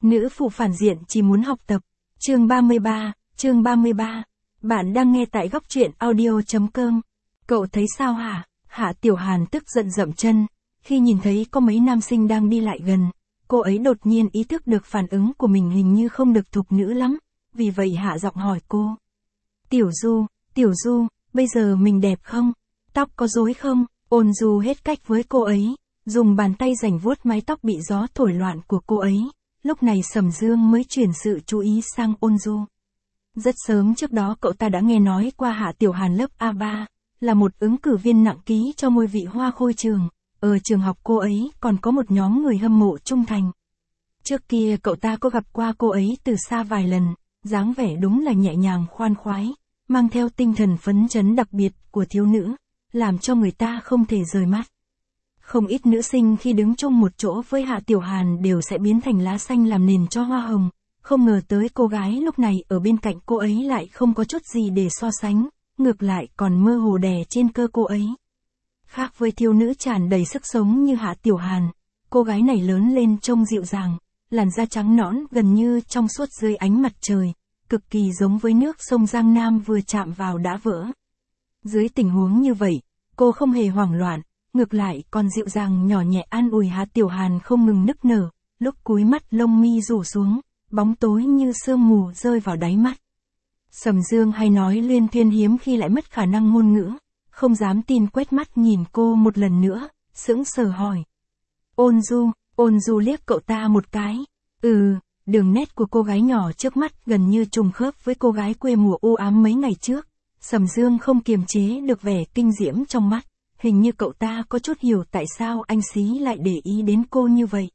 Nữ phụ phản diện chỉ muốn học tập. Chương 33. Bạn đang nghe tại góc truyện audio.com. Cậu thấy sao hả? Hạ Tiểu Hàn tức giận dậm chân. Khi nhìn thấy có mấy nam sinh đang đi lại gần, cô ấy đột nhiên ý thức được phản ứng của mình hình như không được thục nữ lắm. Vì vậy hạ giọng hỏi cô. Tiểu Du, bây giờ mình đẹp không? Tóc có rối không? Ôn Du hết cách với cô ấy, dùng bàn tay rảnh vuốt mái tóc bị gió thổi loạn của cô ấy. Lúc này Sầm Dương mới chuyển sự chú ý sang Ôn Du. Rất sớm trước đó cậu ta đã nghe nói qua Hạ Tiểu Hàn lớp A3, là một ứng cử viên nặng ký cho ngôi vị Hoa Khôi trường. Ở trường học cô ấy còn có một nhóm người hâm mộ trung thành. Trước kia cậu ta có gặp qua cô ấy từ xa vài lần, dáng vẻ đúng là nhẹ nhàng khoan khoái, mang theo tinh thần phấn chấn đặc biệt của thiếu nữ, làm cho người ta không thể rời mắt. Không ít nữ sinh khi đứng chung một chỗ với Hạ Tiểu Hàn đều sẽ biến thành lá xanh làm nền cho hoa hồng, không ngờ tới cô gái lúc này ở bên cạnh cô ấy lại không có chút gì để so sánh, ngược lại còn mơ hồ đè trên cơ cô ấy. Khác với thiếu nữ tràn đầy sức sống như Hạ Tiểu Hàn, cô gái này lớn lên trông dịu dàng, làn da trắng nõn gần như trong suốt dưới ánh mặt trời, cực kỳ giống với nước sông Giang Nam vừa chạm vào đã vỡ. Dưới tình huống như vậy, cô không hề hoảng loạn, ngược lại còn dịu dàng nhỏ nhẹ an ủi Hạ Tiểu Hàn không ngừng nức nở, lúc cúi mắt lông mi rủ xuống, bóng tối như sương mù rơi vào đáy mắt. Sầm Dương hay nói luyên thuyên hiếm khi lại mất khả năng ngôn ngữ, không dám tin quét mắt nhìn cô một lần nữa, sững sờ hỏi. Ôn Du liếc cậu ta một cái. Đường nét của cô gái nhỏ trước mắt gần như trùng khớp với cô gái quê mùa u ám mấy ngày trước. Sầm Dương không kiềm chế được vẻ kinh diễm trong mắt, hình như cậu ta có chút hiểu tại sao anh Xí lại để ý đến cô như vậy.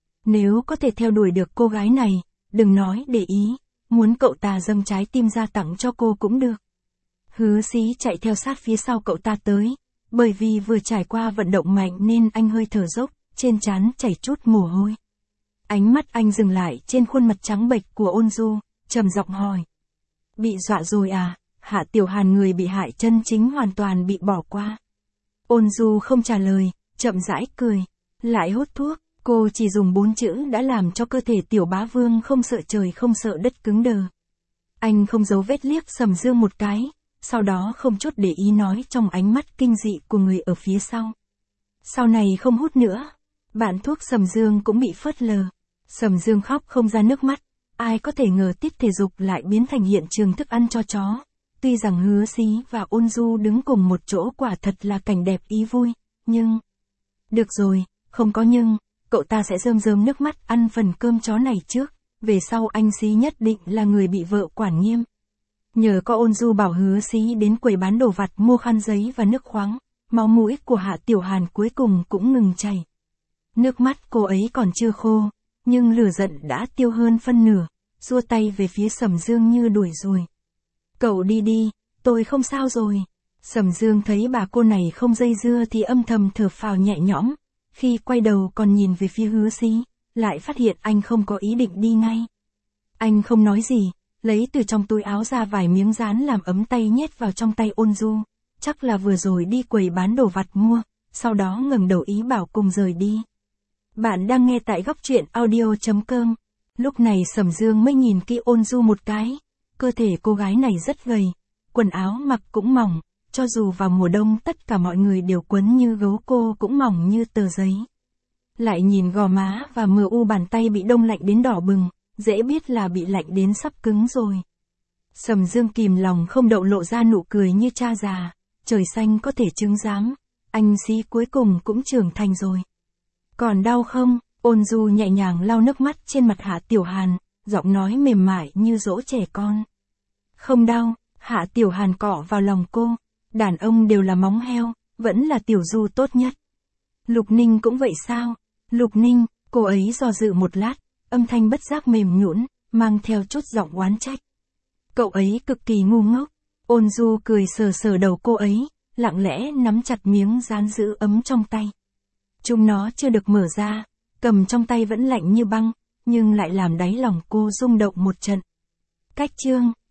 Nếu có thể theo đuổi được cô gái này, đừng nói để ý, muốn cậu ta dâng trái tim ra tặng cho cô cũng được. Hứa Xí chạy theo sát phía sau cậu ta tới, bởi vì vừa trải qua vận động mạnh nên anh hơi thở dốc, trên trán chảy chút mồ hôi. Ánh mắt anh dừng lại trên khuôn mặt trắng bệch của Ôn Du, trầm giọng hỏi. Bị dọa rồi à? Hạ Tiểu Hàn người bị hại chân chính hoàn toàn bị bỏ qua. Ôn Du không trả lời, chậm rãi cười, lại hút thuốc. Cô chỉ dùng 4 chữ đã làm cho cơ thể Tiểu Bá Vương không sợ trời không sợ đất cứng đờ. Anh không giấu vết liếc Sầm Dương một cái, sau đó không chút để ý nói trong ánh mắt kinh dị của người ở phía sau. Sau này không hút nữa. Bạn thuốc Sầm Dương cũng bị phớt lờ. Sầm Dương khóc không ra nước mắt. Ai có thể ngờ tiết thể dục lại biến thành hiện trường thức ăn cho chó. Tuy rằng Hứa Xí và Ôn Du đứng cùng một chỗ quả thật là cảnh đẹp ý vui, nhưng... Được rồi, không có nhưng, cậu ta sẽ rơm rớm nước mắt ăn phần cơm chó này trước, về sau anh Xí nhất định là người bị vợ quản nghiêm. Nhờ có Ôn Du bảo Hứa Xí đến quầy bán đồ vặt mua khăn giấy và nước khoáng, máu mũi của Hạ Tiểu Hàn cuối cùng cũng ngừng chảy. Nước mắt cô ấy còn chưa khô, nhưng lửa giận đã tiêu hơn phân nửa, giơ tay về phía Sầm Dương như đuổi rồi. Cậu đi đi, tôi không sao rồi. Sầm Dương thấy bà cô này không dây dưa thì âm thầm thở phào nhẹ nhõm, khi quay đầu còn nhìn về phía Hứa Xí, lại phát hiện anh không có ý định đi ngay. Anh không nói gì, lấy từ trong túi áo ra vài miếng dán làm ấm tay nhét vào trong tay Ôn Du, chắc là vừa rồi đi quầy bán đồ vặt mua, sau đó ngẩng đầu ý bảo cùng rời đi. Bạn đang nghe tại góc truyện audio.com. Lúc này Sầm Dương mới nhìn kỹ Ôn Du một cái, cơ thể cô gái này rất gầy, quần áo mặc cũng mỏng, cho dù vào mùa đông tất cả mọi người đều quấn như gấu cô cũng mỏng như tờ giấy. Lại nhìn gò má và mờ u bàn tay bị đông lạnh đến đỏ bừng, dễ biết là bị lạnh đến sắp cứng rồi. Sầm Dương kìm lòng không đậu lộ ra nụ cười như cha già, trời xanh có thể chứng giám, anh Xí cuối cùng cũng trưởng thành rồi. Còn đau không? Ôn Du nhẹ nhàng lau nước mắt trên mặt Hạ Tiểu Hàn, giọng nói mềm mại như dỗ trẻ con. Không đau. Hạ Tiểu Hàn cọ vào lòng cô, đàn ông đều là móng heo, vẫn là Tiểu Du tốt nhất. Lục Ninh cũng vậy sao? Lục Ninh, cô ấy do dự một lát, âm thanh bất giác mềm nhũn, mang theo chút giọng oán trách. Cậu ấy cực kỳ ngu ngốc. Ôn Du cười sờ sờ đầu cô ấy, lặng lẽ nắm chặt miếng dán giữ ấm trong tay. Chúng nó chưa được mở ra, cầm trong tay vẫn lạnh như băng, nhưng lại làm đáy lòng cô rung động một trận. Cách chương